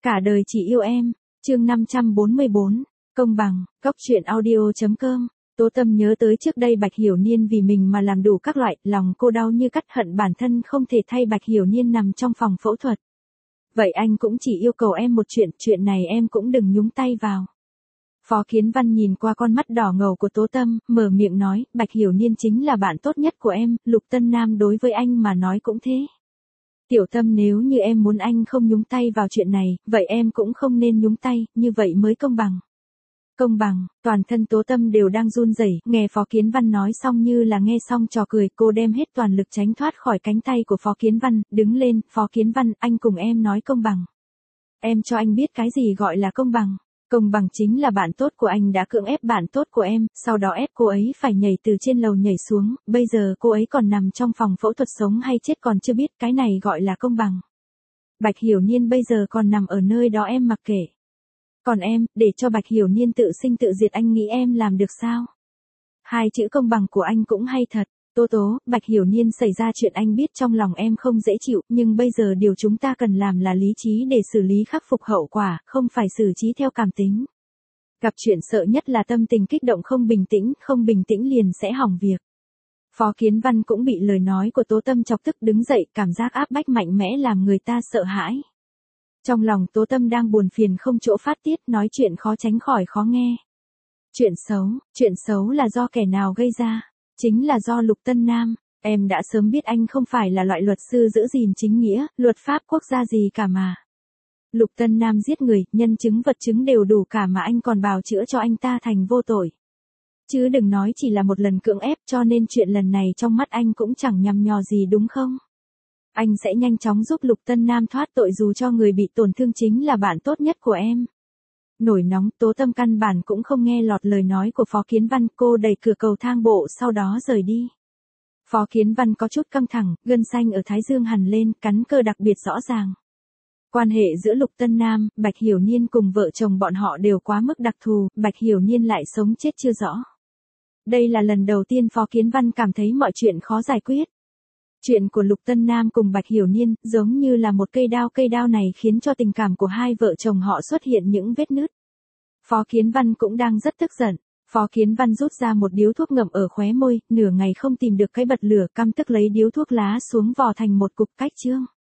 Cả đời chỉ yêu em, chương 544, công bằng, góc truyện audio.com. Tố Tâm nhớ tới trước đây Bạch Hiểu Niên vì mình mà làm đủ các loại, lòng cô đau như cắt, hận bản thân không thể thay Bạch Hiểu Niên nằm trong phòng phẫu thuật. Vậy anh cũng chỉ yêu cầu em một chuyện này em cũng đừng nhúng tay vào. Phó Kiến Văn nhìn qua con mắt đỏ ngầu của Tố Tâm, mở miệng nói, Bạch Hiểu Niên chính là bạn tốt nhất của em, Lục Tân Nam đối với anh mà nói cũng thế. Tiểu Tâm, nếu như em muốn anh không nhúng tay vào chuyện này, vậy em cũng không nên nhúng tay, như vậy mới công bằng. Công bằng, toàn thân Tố Tâm đều đang run rẩy, nghe Phó Kiến Văn nói xong như là nghe xong trò cười, cô đem hết toàn lực tránh thoát khỏi cánh tay của Phó Kiến Văn, đứng lên, Phó Kiến Văn, anh cùng em nói công bằng. Em cho anh biết cái gì gọi là công bằng. Công bằng chính là bạn tốt của anh đã cưỡng ép bạn tốt của em, sau đó ép cô ấy phải nhảy từ trên lầu nhảy xuống, bây giờ cô ấy còn nằm trong phòng phẫu thuật, sống hay chết còn chưa biết, cái này gọi là công bằng. Bạch Hiểu Niên bây giờ còn nằm ở nơi đó em mặc kệ. Còn em, để cho Bạch Hiểu Niên tự sinh tự diệt, anh nghĩ em làm được sao? Hai chữ công bằng của anh cũng hay thật. Tố, Bạch Hiểu Niên xảy ra chuyện anh biết trong lòng em không dễ chịu, nhưng bây giờ điều chúng ta cần làm là lý trí để xử lý khắc phục hậu quả, không phải xử trí theo cảm tính. Gặp chuyện sợ nhất là tâm tình kích động không bình tĩnh liền sẽ hỏng việc. Phó Kiến Văn cũng bị lời nói của Tố Tâm chọc tức, đứng dậy, cảm giác áp bách mạnh mẽ làm người ta sợ hãi. Trong lòng Tố Tâm đang buồn phiền không chỗ phát tiết, nói chuyện khó tránh khỏi khó nghe. Chuyện xấu là do kẻ nào gây ra? Chính là do Lục Tân Nam. Em đã sớm biết anh không phải là loại luật sư giữ gìn chính nghĩa, luật pháp quốc gia gì cả mà. Lục Tân Nam giết người, nhân chứng vật chứng đều đủ cả mà anh còn bào chữa cho anh ta thành vô tội. Chứ đừng nói chỉ là một lần cưỡng ép, cho nên chuyện lần này trong mắt anh cũng chẳng nhằm nhò gì đúng không? Anh sẽ nhanh chóng giúp Lục Tân Nam thoát tội dù cho người bị tổn thương chính là bạn tốt nhất của em. Nổi nóng, Tố Tâm căn bản cũng không nghe lọt lời nói của Phó Kiến Văn, cô đẩy cửa cầu thang bộ sau đó rời đi. Phó Kiến Văn có chút căng thẳng, gân xanh ở thái dương hằn lên, cắn cơ đặc biệt rõ ràng. Quan hệ giữa Lục Tân Nam, Bạch Hiểu Niên cùng vợ chồng bọn họ đều quá mức đặc thù, Bạch Hiểu Niên lại sống chết chưa rõ. Đây là lần đầu tiên Phó Kiến Văn cảm thấy mọi chuyện khó giải quyết. Chuyện của Lục Tân Nam cùng Bạch Hiểu Niên giống như là một cây đao này khiến cho tình cảm của hai vợ chồng họ xuất hiện những vết nứt. Phó Kiến Văn cũng đang rất tức giận. Phó Kiến Văn rút ra một điếu thuốc ngậm ở khóe môi, nửa ngày không tìm được cái bật lửa, căm tức lấy điếu thuốc lá xuống vò thành một cục cách chương.